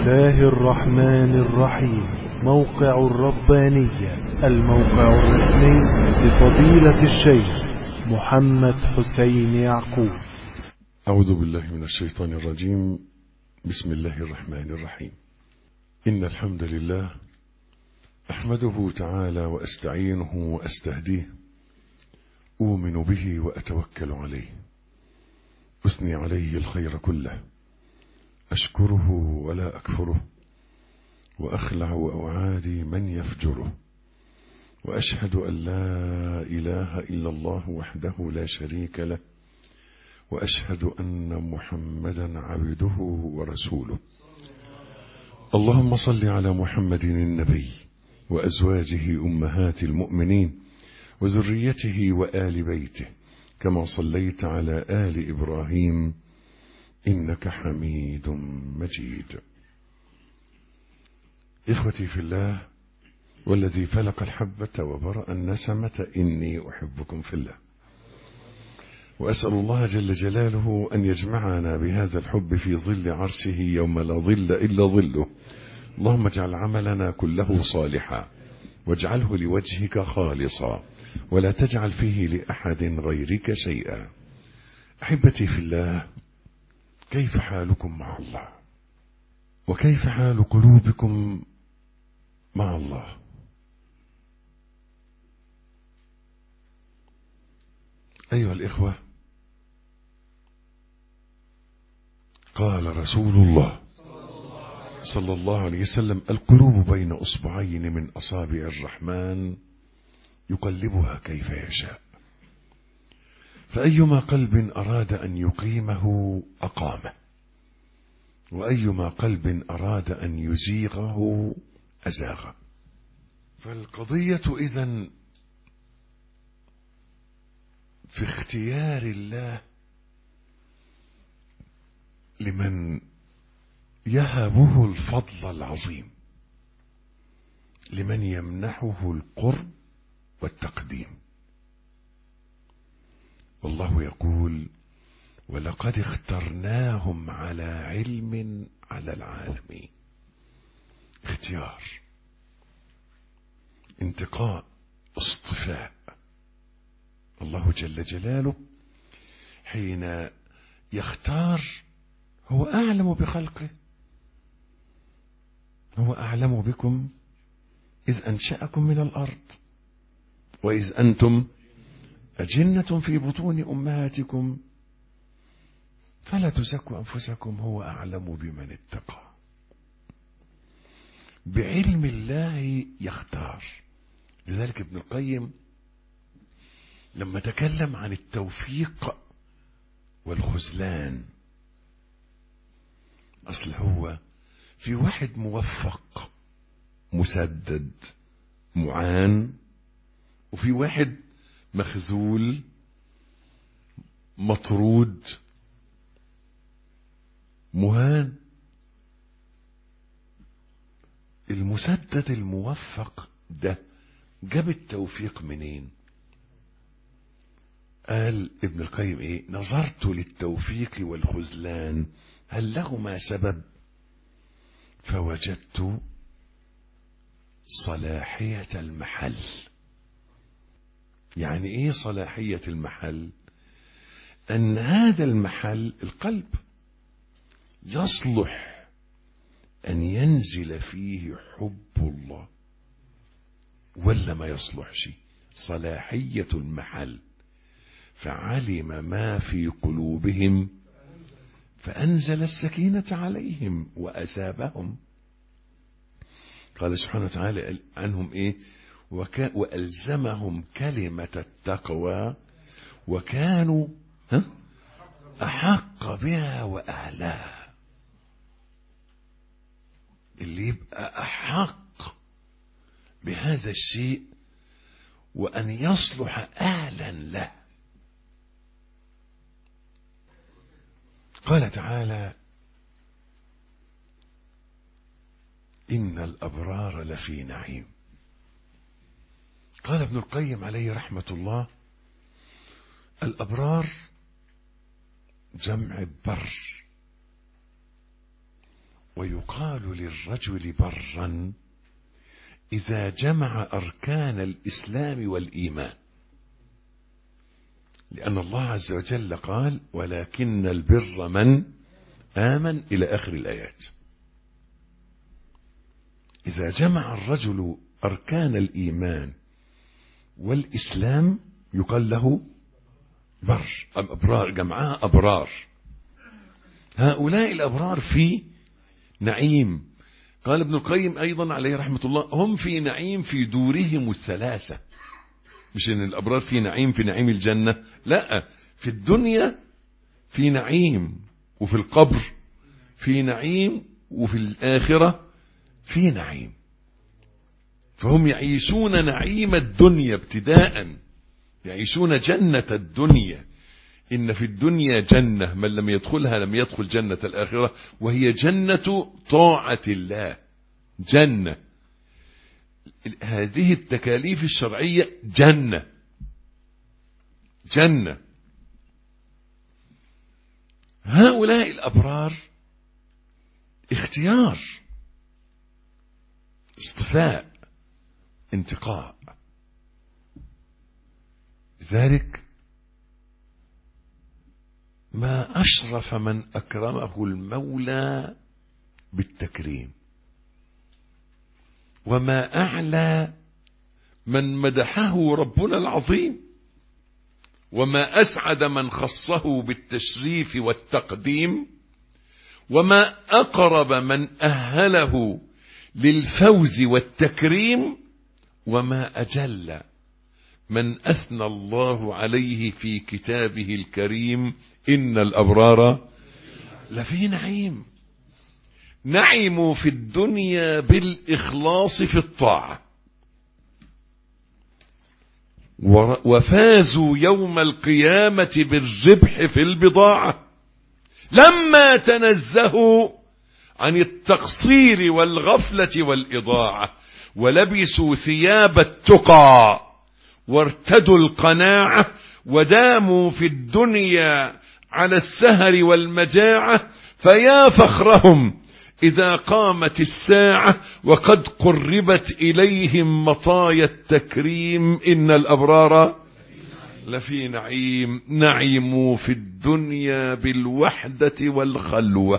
الله الرحمن الرحيم. موقع الربانية، الموقع الرسمي لفضيلة الشيخ محمد حسين يعقوب. أعوذ بالله من الشيطان الرجيم. بسم الله الرحمن الرحيم. إن الحمد لله أحمده تعالى وأستعينه وأستهديه، أؤمن به وأتوكل عليه، أثني عليه الخير كله، أشكره ولا أكفره، وأخلع وأعادي من يفجره، وأشهد أن لا إله إلا الله وحده لا شريك له، وأشهد أن محمدا عبده ورسوله. اللهم صل على محمد النبي وأزواجه أمهات المؤمنين وذريته وآل بيته، كما صليت على آل إبراهيم إنك حميد مجيد. إخوتي في الله، والذي فلق الحبة وبرأ النسمة، إني أحبكم في الله، وأسأل الله جل جلاله أن يجمعنا بهذا الحب في ظل عرشه يوم لا ظل إلا ظله. اللهم اجعل عملنا كله صالحا، واجعله لوجهك خالصا، ولا تجعل فيه لأحد غيرك شيئا. أحبتي في الله، كيف حالكم مع الله؟ وكيف حال قلوبكم مع الله؟ أيها الإخوة، قال رسول الله صلى الله عليه وسلم: القلوب بين أصبعين من أصابع الرحمن يقلبها كيف يشاء، فأيما قلب أراد أن يقيمه أقامه، وأيما قلب أراد أن يزيغه أزاغه. فالقضية إذن في اختيار الله لمن يهبه الفضل العظيم، لمن يمنحه القرب والتقديم. والله يقول: ولقد اخترناهم على علم على العالمين. اختيار، انتقاء، اصطفاء. الله جل جلاله حين يختار هو أعلم بخلقه، هو أعلم بكم إذ أنشأكم من الأرض وإذ أنتم أجنة في بطون أمهاتكم فلا تزكوا أنفسكم، هو أعلم بمن اتقى. بعلم الله يختار. لذلك ابن القيم لما تكلم عن التوفيق والخذلان، أصل هو في واحد موفق مسدد معان، وفي واحد مخذول مطرود مهان. المسدد الموفق ده جاب التوفيق منين؟ قال ابن القيم ايه؟ نظرت للتوفيق والخذلان هل لهما سبب، فوجدت صلاحية المحل. يعني ايه صلاحية المحل؟ ان هذا المحل القلب يصلح ان ينزل فيه حب الله ولا ما يصلحش. صلاحية المحل. فعلم ما في قلوبهم فأنزل السكينة عليهم وأثابهم. قال سبحانه وتعالى عنهم ايه؟ وألزمهم كلمة التقوى وكانوا أحق بها وأهلها. اللي يبقى أحق بهذا الشيء وأن يصلح أهلا له. قال تعالى: إن الأبرار لفي نعيم. قال ابن القيم عليه رحمة الله: الأبرار جمع بر، ويقال للرجل برا إذا جمع أركان الإسلام والإيمان، لأن الله عز وجل قال ولكن البر من آمن إلى آخر الآيات. إذا جمع الرجل أركان الإيمان والإسلام يقال له بر. أبرار جمعها أبرار. هؤلاء الأبرار في نعيم. قال ابن القيم أيضا عليه رحمة الله هم في نعيم في دورهم الثلاثة. مش إن الأبرار في نعيم في نعيم الجنة، لا، في الدنيا في نعيم، وفي القبر في نعيم، وفي الآخرة في نعيم. فهم يعيشون نعيم الدنيا ابتداء، يعيشون جنة الدنيا. إن في الدنيا جنة من لم يدخلها لم يدخل جنة الآخرة، وهي جنة طاعة الله. جنة هذه التكاليف الشرعية جنة. جنة. هؤلاء الأبرار اختيار، اصطفاء، انتقاء. ذلك ما أشرف من أكرمه المولى بالتكريم، وما أعلى من مدحه ربنا العظيم، وما أسعد من خصه بالتشريف والتقديم، وما أقرب من أهله للفوز والتكريم، وما أجل من أثنى الله عليه في كتابه الكريم إن الأبرار لفي نعيم. نعموا في الدنيا بالإخلاص في الطاعة، وفازوا يوم القيامة بالربح في البضاعة، لما تنزهوا عن التقصير والغفلة والإضاعة، ولبسوا ثياب التقى وارتدوا القناعة، وداموا في الدنيا على السهر والمجاعة. فيا فخرهم إذا قامت الساعة وقد قربت إليهم مطايا التكريم إن الأبرار لفي نعيم. نعموا في الدنيا بالوحدة والخلوة،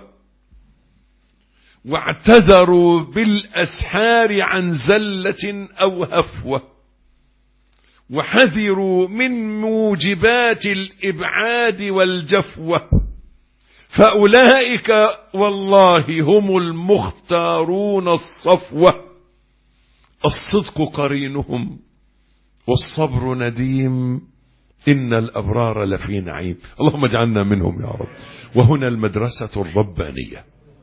واعتذروا بالأسحار عن زلة أو هفوة، وحذروا من موجبات الإبعاد والجفوة. فأولئك والله هم المختارون الصفوة، الصدق قرينهم والصبر نديم إن الأبرار لفي نعيم. اللهم اجعلنا منهم يا رب. وهنا المدرسة الربانية.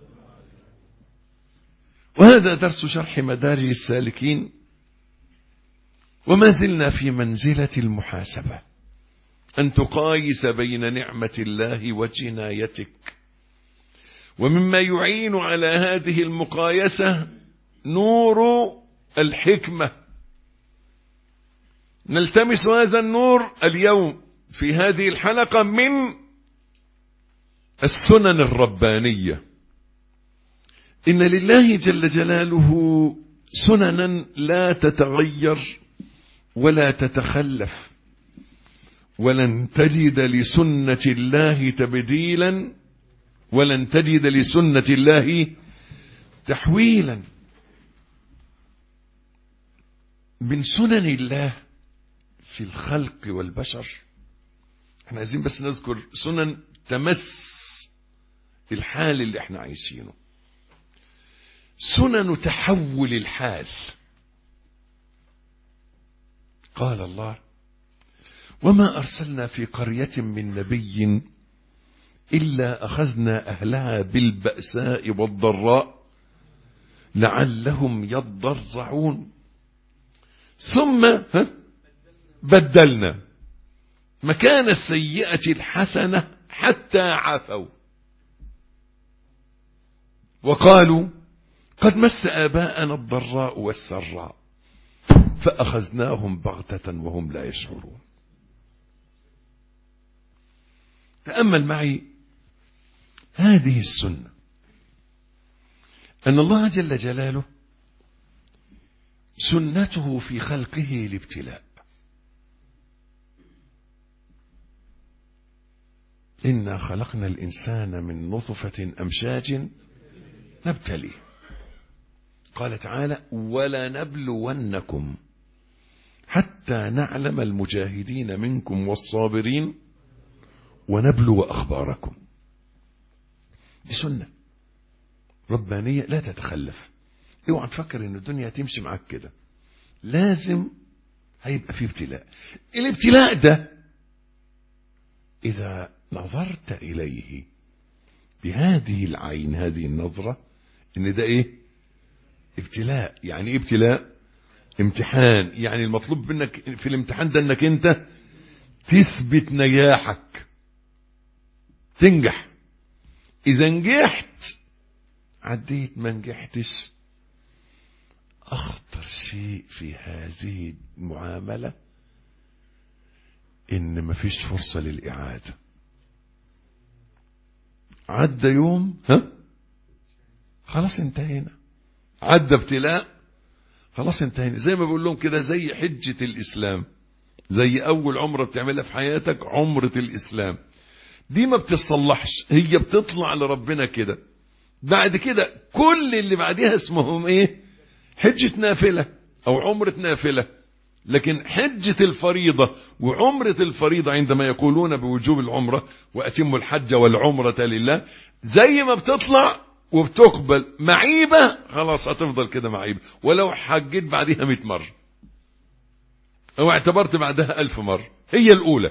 وهذا درس شرح مدارج السالكين، وما زلنا في منزلة المحاسبة، أن تقايس بين نعمة الله وجنايتك. ومما يعين على هذه المقايسة نور الحكمة. نلتمس هذا النور اليوم في هذه الحلقة من السنن الربانية. إن لله جل جلاله سننا لا تتغير ولا تتخلف، ولن تجد لسنة الله تبديلا، ولن تجد لسنة الله تحويلا. من سنن الله في الخلق والبشر، احنا عايزين بس نذكر سنن تمس الحال اللي احنا عايشينه. سنن تحول الحال. قال الله وما أرسلنا في قرية من نبي إلا أخذنا أهلها بالبأساء والضراء لعلهم يضرعون ثم بدلنا مكان السيئة الحسنة حتى عفوا وقالوا قد مس آباءنا الضراء والسراء فأخذناهم بغتة وهم لا يشعرون. تأمل معي هذه السنة. أن الله جل جلاله سنته في خلقه الابتلاء. إنا خلقنا الإنسان من نطفة أمشاج نبتليه. قال تعالى ولنبلونكم حتى نعلم المجاهدين منكم والصابرين ونبلو أخباركم. دي سنة ربانية لا تتخلف. اوعى تفكر ان الدنيا تمشي معاك كده، لازم هيبقى فيه ابتلاء. الابتلاء ده إذا نظرت إليه بهذه العين، هذه النظرة، إن ده إيه؟ ابتلاء. يعني إيه ابتلاء؟ امتحان. يعني المطلوب منك في الامتحان ده إنك أنت تثبت نجاحك، تنجح. إذا نجحت عديت، ما نجحتش، أخطر شيء في هذه المعاملة إن مفيش فرصة للإعادة. عدى يوم، خلاص انتهينا. عدى ابتلاء، خلاص انتهينا. زي ما بقول لهم كده، زي حجة الإسلام، زي أول عمرة بتعملها في حياتك، عمرة الإسلام دي ما بتصلحش، هي بتطلع لربنا كده. بعد كده كل اللي بعدها اسمهم ايه؟ حجة نافلة أو عمرة نافلة. لكن حجة الفريضة وعمرة الفريضة عندما يقولون بوجوب العمرة وأتموا الحج والعمرة لله، زي ما بتطلع وبتقبل معيبة، خلاص هتفضل كده معيبة، ولو حجيت بعدها 100 مرة أو اعتبرت بعدها 1000 مرة، هي الأولى.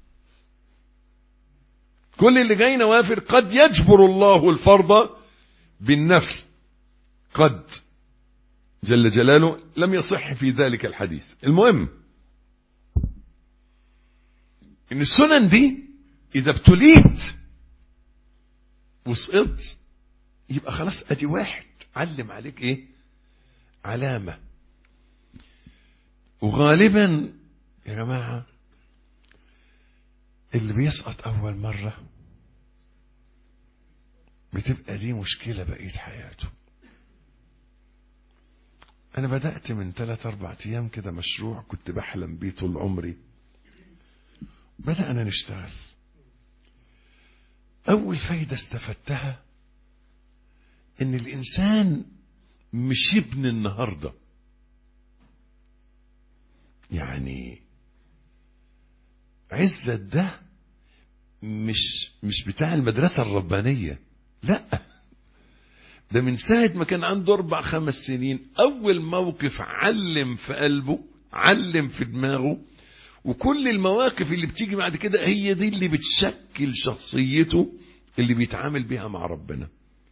كل اللي جاي نوافل قد يجبر الله الفرض بالنفل، قد جل جلاله لم يصح في ذلك الحديث. المهم ان السنن دي اذا ابتليت وسقطت يبقى خلاص ادي واحد علم عليك ايه؟ علامة. وغالبا يا جماعة اللي بيسقط اول مرة بتبقى دي مشكلة بقية حياته. أنا بدأت من 3-4 أيام كده مشروع كنت بحلم بيه طول عمري. بدأنا نشتغل. أول فايدة استفدتها إن الإنسان مش ابن النهاردة. يعني عزة ده مش بتاع المدرسة الربانية، لا، ده من ساعة ما كان عنده 4-5 سنين أول موقف علم في قلبه، علم في دماغه، وكل المواقف اللي بتيجي بعد كده هي دي اللي بتشكل شخصيته اللي بيتعامل بيها مع ربنا.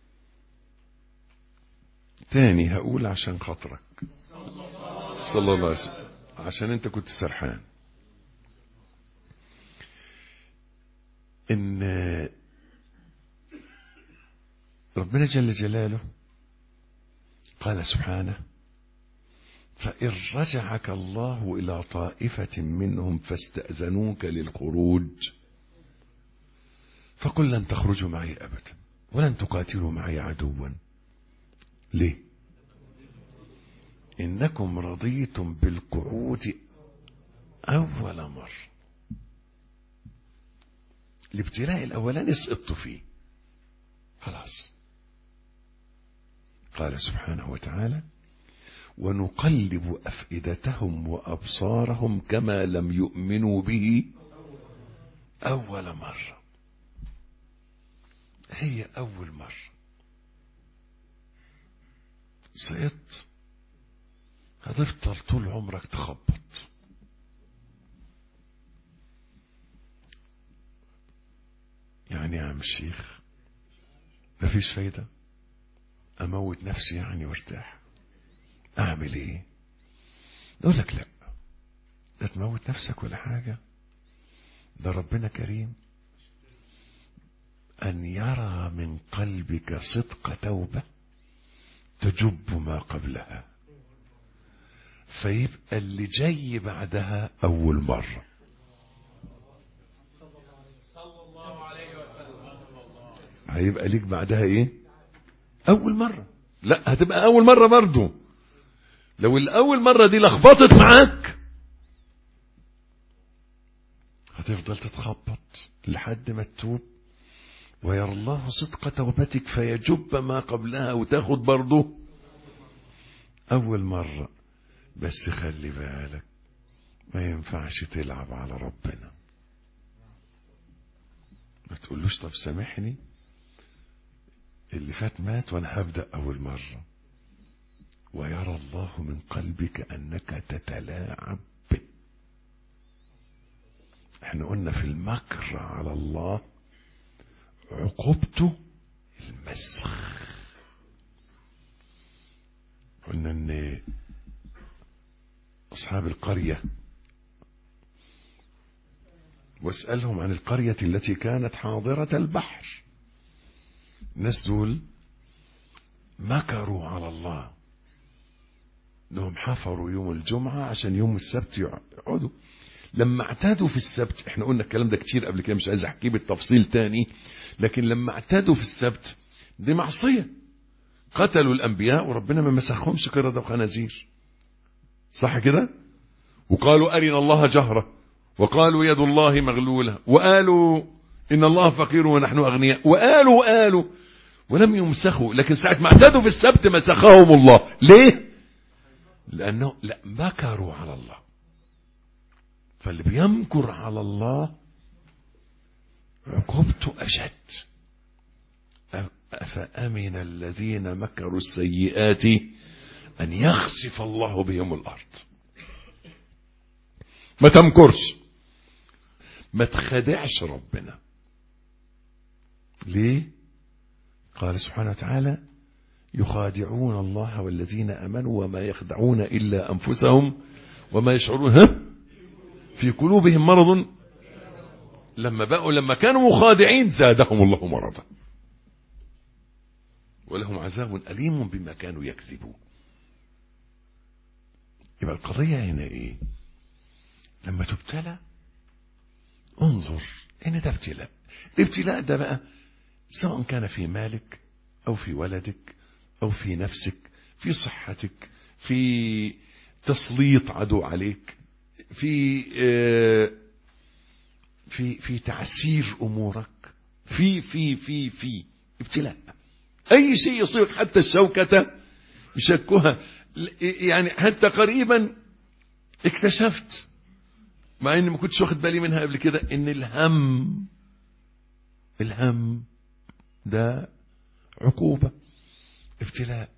تاني هقول عشان خاطرك صلى الله عليه وسلم، عشان انت كنت سرحان، ان ربنا جل جلاله قال سبحانه فإن رجعك الله إلى طائفة منهم فاستأذنوك للخروج فقل لن تخرجوا معي أبدا ولن تقاتلوا معي عدوا. ليه؟ إنكم رضيتم بالقعود أول مرة. الابتلاء الأولاني سقطتوا فيه، خلاص. قال سبحانه وتعالى ونقلب أفئدتهم وأبصارهم كما لم يؤمنوا به أول مرة. هي أول مرة سقطت هتفضل طول عمرك تخبط. يعني يا عم الشيخ مفيش فايدة، أموت نفسي يعني وارتاح، أعمل إيه؟ نقول لك لا، لا تموت نفسك ولا حاجة، ده ربنا كريم أن يرى من قلبك صدق توبة تجب ما قبلها، فيبقى اللي جاي بعدها أول مرة. هيبقى ليك بعدها إيه؟ أول مرة. لا، هتبقى اول مرة برضو. لو الاول مرة دي لخبطت معاك هتفضل تتخبط لحد ما تتوب، ويرى الله صدق توبتك فيجب ما قبلها وتاخد برضو اول مرة. بس خلي بالك، ما ينفعش تلعب على ربنا. ما تقولوش طب سامحني اللي فات مات وانا هبدأ اول مرة. ويرى الله من قلبك انك تتلاعب به. احنا قلنا في المكر على الله عقوبته المسخ. قلنا ان اصحاب القرية، واسألهم عن القرية التي كانت حاضرة البحر، الناس دول مكروا على الله، انهم حفروا يوم الجمعة عشان يوم السبت يقعدوا. لما اعتادوا في السبت، احنا قلنا الكلام ده كتير قبل كده مش عايز احكيه بالتفصيل تاني، لكن لما اعتادوا في السبت دي معصية، قتلوا الانبياء وربنا ما مسخهمش قردة وخنازير، صح كده؟ وقالوا ارنا الله جهرة، وقالوا يد الله مغلولة، وقالوا ان الله فقير ونحن اغنياء، وقالوا ولم يمسخوا. لكن ساعة ما اعتادوا في السبت مسخهم الله. ليه؟ لانه لا مكروا على الله. فاللي بيمكر على الله عقوبته أشد. أفأمن الذين مكروا السيئات أن يخسف الله بهم الأرض. ما تمكرش، ما تخدعش ربنا. ليه؟ قال سبحانه وتعالى يخادعون الله والذين أمنوا وما يخدعون إلا أنفسهم وما يشعرون في قلوبهم مرض. لما كانوا مخادعين زادهم الله مرضا ولهم عذاب أليم بما كانوا يكذبون. يبقى القضية هنا ايه؟ لما تبتلى انظر ان ده ابتلاء. الابتلاء ده بقى سواء كان في مالك او في ولدك او في نفسك، في صحتك، في تسليط عدو عليك، في تعسير امورك، في ابتلاء. اي شيء يصيبك، حتى الشوكة يشكها. يعني حتى قريبا اكتشفت، مع اني ما كنتش واخد بالي منها قبل كده، ان الهم ده عقوبة، ابتلاء.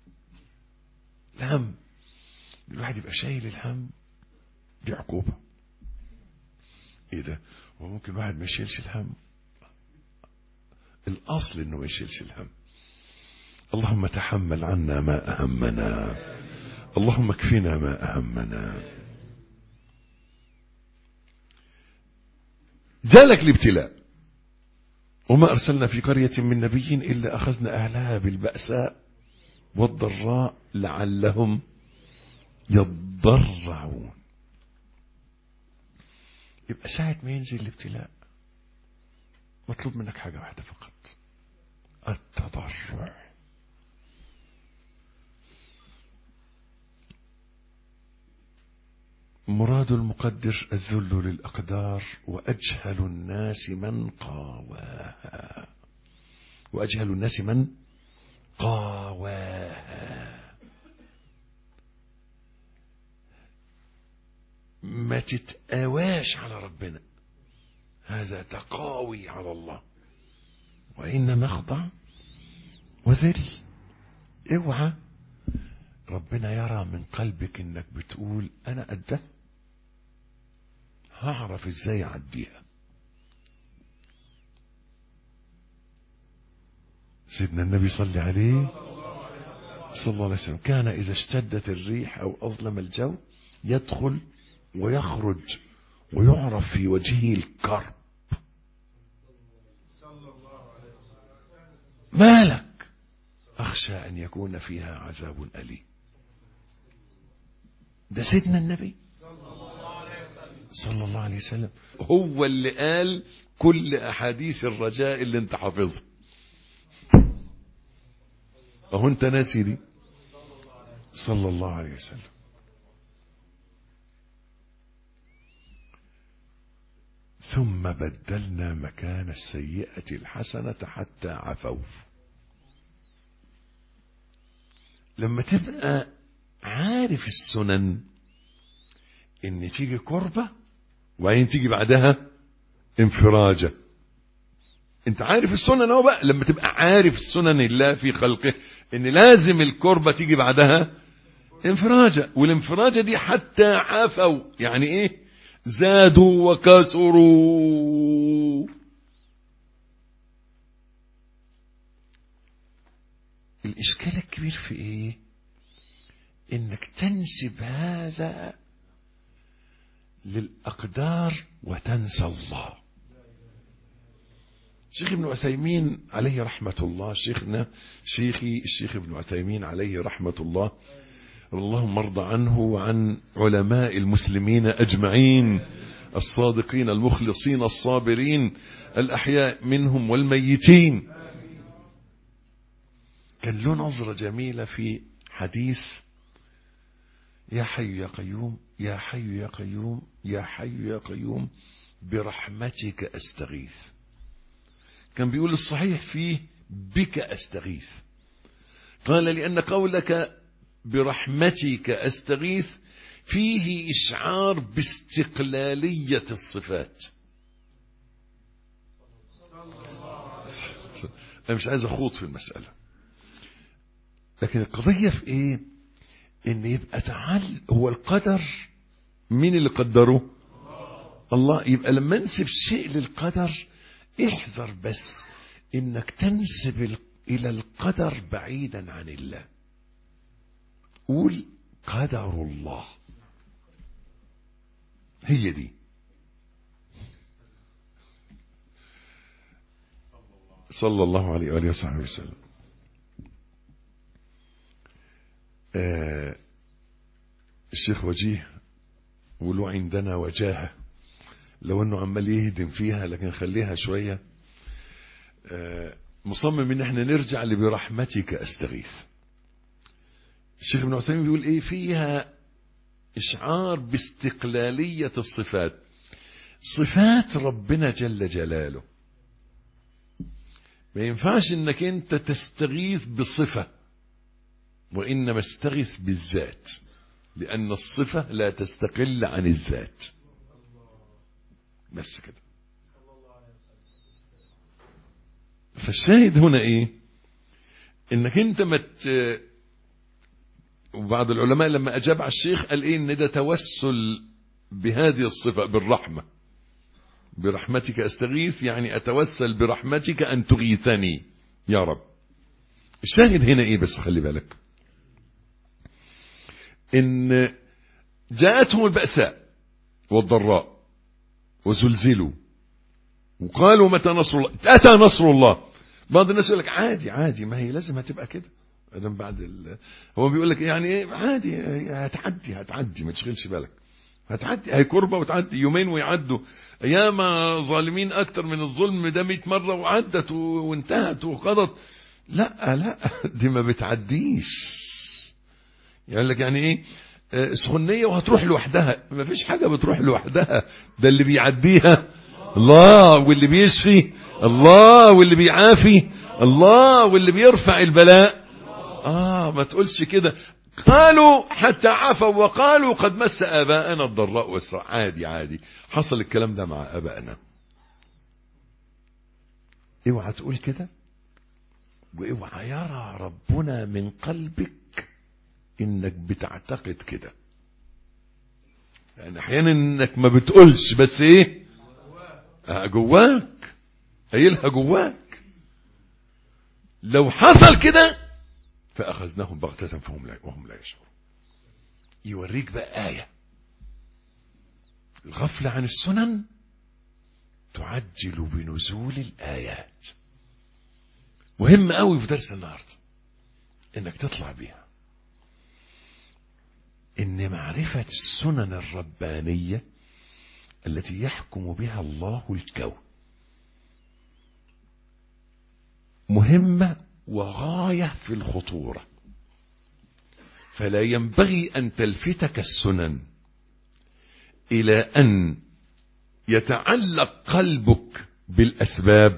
الهم، الواحد يبقى شايل الهم دي عقوبة. ايه ده؟ وممكن واحد ما يشيلش الهم، الاصل انه ما يشيلش الهم. اللهم تحمل عنا ما اهمنا، اللهم اكفنا ما اهمنا. جالك الابتلاء، وما ارسلنا في قرية من نبي الا اخذنا اهلها بالبأساء والضراء لعلهم يضرعون. يبقى ساعة ما ينزل الابتلاء مطلوب منك حاجة واحدة فقط، التضرع. مراد المقدر الذل للأقدار، وأجهل الناس من قاواها، وأجهل الناس من قاواها. ما تتقاواش على ربنا، هذا تقاوي على الله، وإنما اخضع وذل. اوعى ربنا يرى من قلبك انك بتقول انا قدها، هعرف ازاي اعديها. سيدنا النبي صلى عليه صلى الله عليه وسلم كان اذا اشتدت الريح او اظلم الجو يدخل ويخرج ويعرف في وجهه الكرب. مالك؟ اخشى ان يكون فيها عذاب اليم. ده سيدنا النبي صلى الله عليه وسلم هو اللي قال كل احاديث الرجاء اللي انت حافظها. اهو انت ناسي دي صلى الله عليه وسلم. ثم بدلنا مكان السيئة الحسنة حتى عفوا. لما تبقى عارف السنن ان تيجي كربة وبعدين تيجي بعدها انفراجة، انت عارف السنن اهو بقى. لما تبقى عارف السنن الله في خلقه ان لازم الكربة تيجي بعدها انفراجة، والانفراجة دي حتى عفوا، يعني ايه؟ زادوا وكسروا. الاشكال الكبير في ايه؟ انك تنسب هذا للأقدار وتنسى الله. الشيخ ابن عثيمين عليه رحمة الله، شيخي الشيخ ابن عثيمين عليه رحمة الله، اللهم ارض عنه وعن علماء المسلمين أجمعين الصادقين المخلصين الصابرين الأحياء منهم والميتين. كان له نظرة جميلة في حديث يا حي يا قيوم يا حي يا قيوم يا حي يا قيوم برحمتك أستغيث. كان بيقول الصحيح فيه بك أستغيث. قال لأن قولك برحمتك أستغيث فيه إشعار باستقلالية الصفات. أنا مش عايز أخوض في المسألة، لكن القضية في إيه؟ إن يبقى هو القدر مين اللي قدره؟ الله. يبقى لما ننسب شيء للقدر احذر بس إنك تنسب إلى القدر بعيدا عن الله. قول قدر الله، هي دي. صلى الله عليه وآله وصحبه وسلم. الشيخ وجيه ولو عندنا وجاهة، لو انه عمال يهدم فيها لكن خليها شوية. مصمم ان احنا نرجع لبرحمتك استغيث. الشيخ ابن عثيمين بيقول ايه فيها؟ اشعار باستقلالية الصفات. صفات ربنا جل جلاله ما ينفعش انك انت تستغيث بصفة، وانما استغيث بالذات، لان الصفة لا تستقل عن الذات. بس كده. فالشاهد هنا ايه؟ انك انت وبعض العلماء لما اجاب على الشيخ قال ايه؟ ان ده توسل بهذه الصفة بالرحمة. برحمتك استغيث يعني اتوسل برحمتك ان تغيثني يا رب. الشاهد هنا ايه؟ بس خلي بالك ان جاءتهم البأساء والضراء وزلزلوا وقالوا متى نصر الله؟ اتى نصر الله. بعض الناس يقول لك عادي ما هي لازم هتبقى كده. هو بيقول لك يعني ايه؟ عادي، هتعدي ما تشغلش بالك، هتعدي، هي كربة وتعدي، يومين ويعدوا. ايام ظالمين اكتر من الظلم ده 100 مرة وعدت وانتهت وقضت. لا دي ما بتعديش. يقول لك يعني ايه؟ سخنية وهتروح لوحدها. ما فيش حاجة بتروح لوحدها، ده اللي بيعديها الله، واللي بيشفي الله، واللي بيعافي الله، واللي بيرفع البلاء. ما تقولش كده. قالوا حتى عفوا وقالوا قد مس آباءنا الضراء والسراء. عادي حصل الكلام ده مع آبائنا. اوعى تقول كده، واوعى يرى ربنا من قلبك انك بتعتقد كده. يعني احيانا انك ما بتقولش بس ايه؟ جواك، قايلها جواك. لو حصل كده فاخذناهم بغتة وهم لا يشعرون. يوريك بقى آية الغفلة عن السنن تعجل بنزول الآيات. مهم قوي في درس النهارده انك تطلع بيها، ان معرفة السنن الربانية التي يحكم بها الله الكون مهمة وغاية في الخطورة. فلا ينبغي أن تلفتك السنن إلى أن يتعلق قلبك بالأسباب،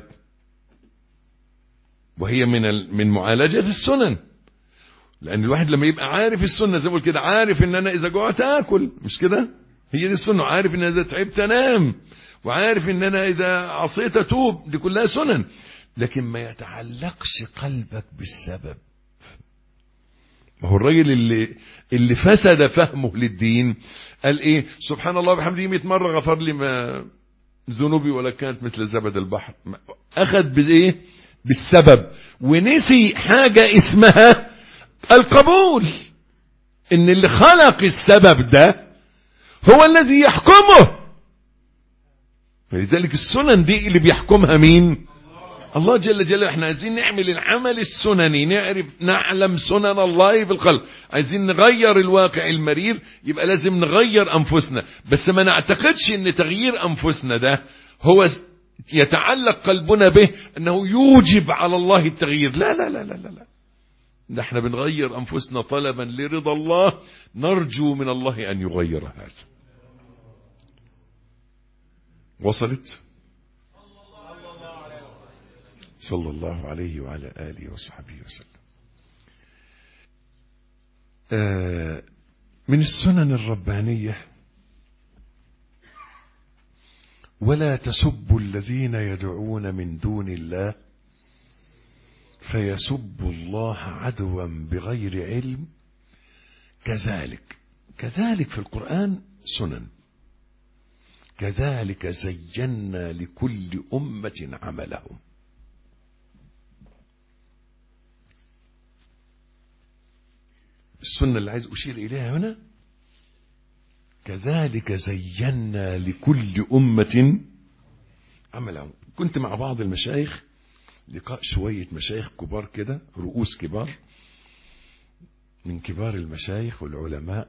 وهي من معالجة السنن. لأن الواحد لما يبقى عارف السنة، زي ما قلت كده، عارف إن أنا إذا جوعت آكل، مش كده؟ هي دي السنة. عارف إن إذا تعبت أنام، وعارف إن أنا إذا عصيت أتوب، دي كلها سنن. لكن ما يتعلقش قلبك بالسبب. ما هو الراجل اللي فسد فهمه للدين قال ايه؟ سبحان الله وبحمده 100 مرة غفر لي ما ذنوبي ولا كانت مثل زبد البحر. اخذ بايه؟ بالسبب، ونسي حاجة اسمها القبول. ان اللي خلق السبب ده هو الذي يحكمه. فلذلك السنن دي اللي بيحكمها مين؟ الله جل جلاله. احنا عايزين نعمل العمل السنني، نعلم سنن الله في الخلق. عايزين نغير الواقع المرير، يبقى لازم نغير انفسنا. بس ما نعتقدش ان تغيير انفسنا ده هو يتعلق قلبنا به انه يوجب على الله التغيير. لا لا لا لا لا، ده احنا بنغير انفسنا طلبا لرضا الله، نرجو من الله ان يغير هذا. وصلت؟ صلى الله عليه وعلى آله وصحبه وسلم. من السنن الربانية: ولا تسبوا الذين يدعون من دون الله فيسبوا الله عدوا بغير علم. كذلك في القرآن سنن. كذلك زينا لكل أمة عملهم. السنة اللي عايز أشير إليها هنا: كذلك زينا لكل أمة عملهم. كنت مع بعض المشايخ، لقاء شوية مشايخ كبار كده، رؤوس كبار من كبار المشايخ والعلماء،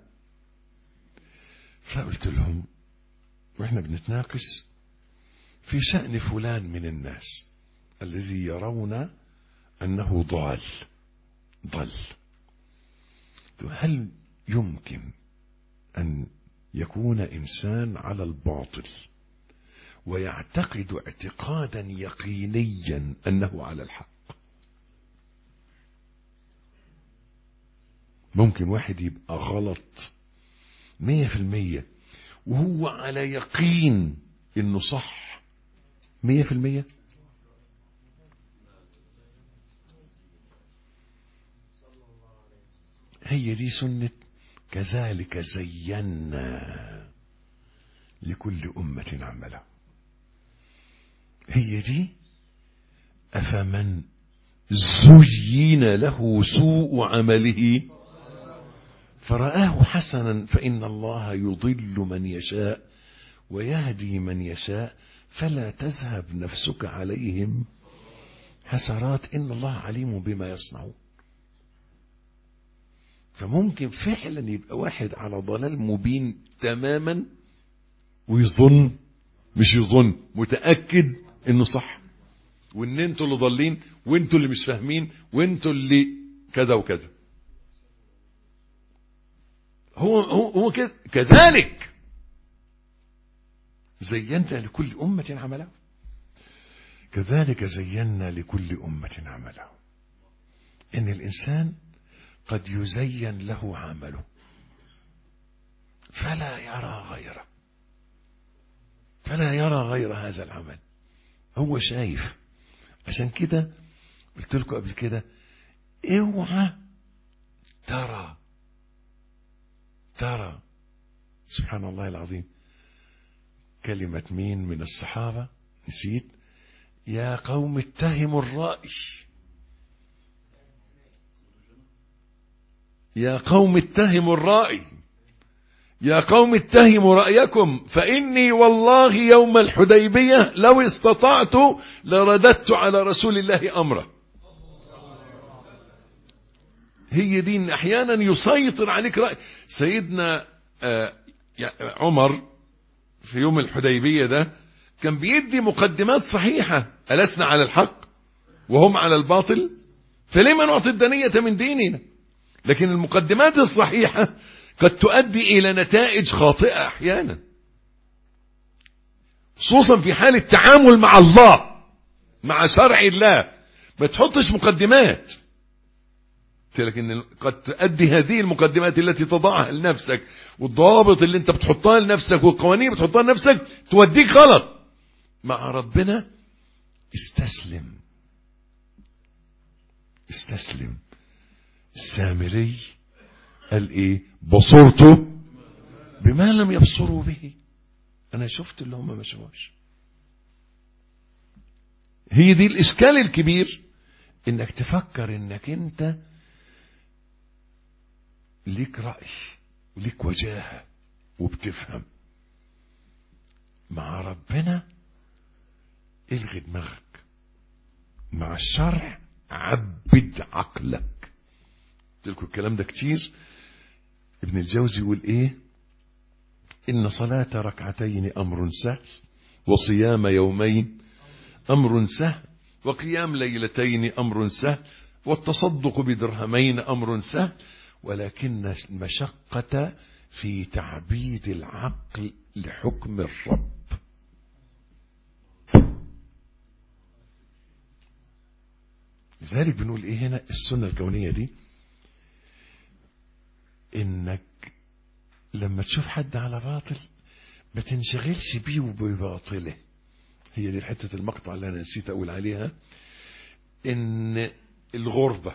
فقلت لهم وإحنا بنتناقش في شأن فلان من الناس الذي يرون أنه ضل، هل يمكن أن يكون إنسان على الباطل ويعتقد اعتقادا يقينيا أنه على الحق؟ ممكن واحد يبقى غلط 100% وهو على يقين إنه صح 100%؟ هي دي سنة كذلك زينا لكل أمة عمله. هي دي: أفمن زين له سوء عمله فرآه حسنا فإن الله يضل من يشاء ويهدي من يشاء فلا تذهب نفسك عليهم حسرات إن الله عليم بما يصنعون. فممكن فعلا يبقى واحد على ضلال مبين تماما ويظن، مش يظن، متأكد انه صح، وان انتوا اللي ضالين وانتوا اللي مش فاهمين وانتوا اللي كذا وكذا. هو كده. كذلك زينا لكل أمة عملها. كذلك زينا لكل أمة عملها. ان الانسان قد يزين له عمله فلا يرى غير هذا العمل. هو شايف. عشان كده قلت لكم قبل كده: اوعى ترى سبحان الله العظيم كلمة مين من الصحابة نسيت: يا قوم اتهموا الرأي، يا قوم اتهموا الرأي، يا قوم اتهموا رأيكم فإني والله يوم الحديبية لو استطعت لرددت على رسول الله أمره. هي دين أحيانا يسيطر عليك رأي. سيدنا عمر في يوم الحديبية ده كان بيدي مقدمات صحيحة: ألسنا على الحق وهم على الباطل؟ فلما نعطي الدنية من ديننا؟ لكن المقدمات الصحيحة قد تؤدي إلى نتائج خاطئة أحيانا، خصوصا في حال التعامل مع الله، مع شرع الله. ما تحطش مقدمات، لكن قد تؤدي هذه المقدمات التي تضعها لنفسك والضوابط اللي انت بتحطها لنفسك والقوانين بتحطها لنفسك توديك غلط. مع ربنا استسلم. السامري قال ايه؟ بصرت بما لم يبصروا به. انا شفت اللي هم ما شافوش. هي دي الاشكال الكبير، انك تفكر انك انت ليك رأي وليك وجاهة وبتفهم. مع ربنا الغي دماغك، مع الشرع عبد عقلك. قلت لكم الكلام ده كتير. ابن الجوزي يقول ايه؟ ان صلاة ركعتين امر سهل، وصيام يومين امر سهل، وقيام ليلتين امر سهل، والتصدق بدرهمين امر سهل، ولكن المشقة في تعبيد العقل لحكم الرب. لذلك بنقول ايه هنا؟ السنة الكونية دي انك لما تشوف حد على باطل ما تنشغلش بيه وبباطله. هي دي حتة المقطع اللي انا نسيت اقول عليها، ان الغربة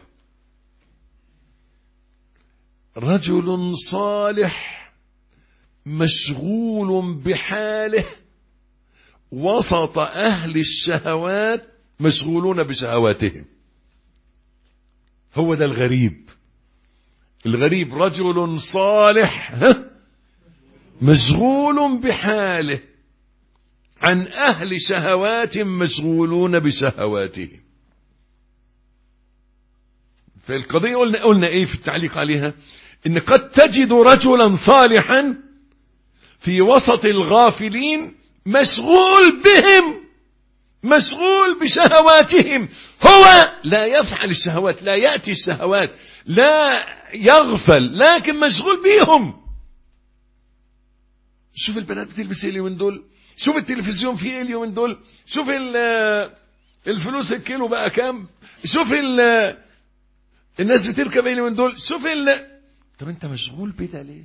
رجل صالح مشغول بحاله وسط اهل الشهوات مشغولون بشهواتهم. هو ده الغريب. الغريب رجل صالح مشغول بحاله عن اهل شهوات مشغولون بشهواتهم. فالقضية قلنا ايه في التعليق عليها؟ ان قد تجد رجلا صالحا في وسط الغافلين مشغول بهم، مشغول بشهواتهم. هو لا يفعل الشهوات، لا يأتي الشهوات، لا يغفل، لكن مشغول بيهم. شوف البنات بتلبس ايه اليومين دول، شوف التلفزيون فيه ايه اليومين دول، شوف الفلوس الكيلو بقى كام، شوف الناس بتركب ايه اليومين دول، شوف طب انت مشغول بده ليه؟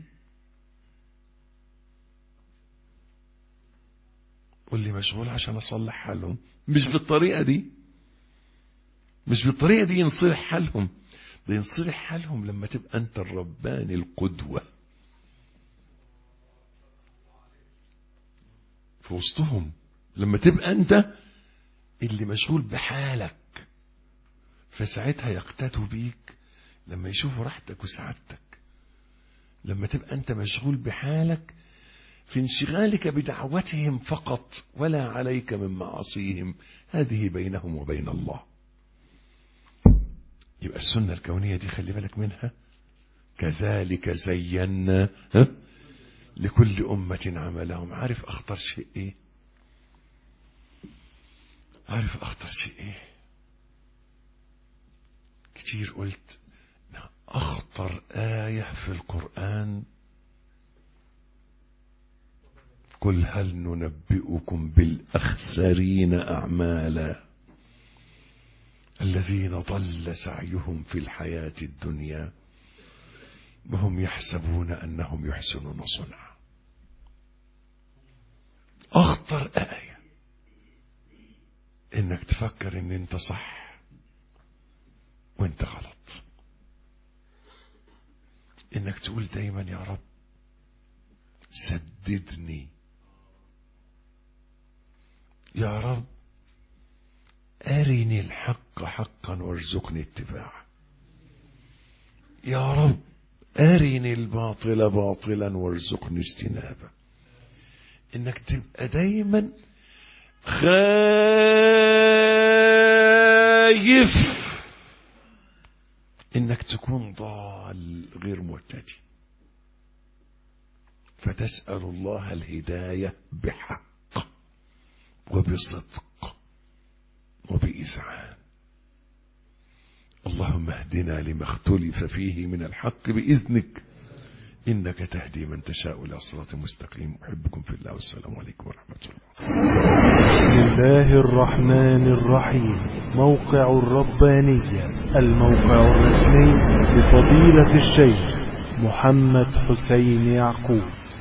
قول لي مشغول عشان اصلح حالهم. مش بالطريقة دي، مش بالطريقة دي ينصلح حالهم. ده ينصلح حالهم لما تبقى انت الرباني القدوة في وسطهم، لما تبقى انت اللي مشغول بحالك، فساعتها يقتدوا بيك لما يشوفوا راحتك وسعادتك. لما تبقى انت مشغول بحالك في انشغالك بدعوتهم فقط ولا عليك من معاصيهم، هذه بينهم وبين الله. يبقى السنة الكونية دي خلي بالك منها. كذلك زينا لكل أمة عملهم. عارف أخطر شيء إيه؟ عارف أخطر شيء إيه؟ كتير قلت أخطر آية في القرآن قل هل ننبئكم بالأخسرين أعمالا الذين ضل سعيهم في الحياة الدنيا وهم يحسبون أنهم يحسنون صنعا. أخطر آية إنك تفكر إن أنت صح وأنت غلط. إنك تقول دايما يا رب سددني، يا رب أرني الحق حقا وارزقني اتباعه، يا رب أرني الباطل باطلا وارزقني اجتنابه. إنك تبقى دايما خايف إنك تكون ضال غير مهتدي، فتسأل الله الهداية بحق وبصدق وبإذعان. اللهم اهدنا لما اختلف فيه من الحق بإذنك إنك تهدي من تشاء إلى صراط مستقيم. أحبكم في الله والسلام عليكم ورحمة الله. بسم الله الرحمن الرحيم. موقع الربانية، الموقع الرسمي لفضيلة الشيخ محمد حسين يعقوب.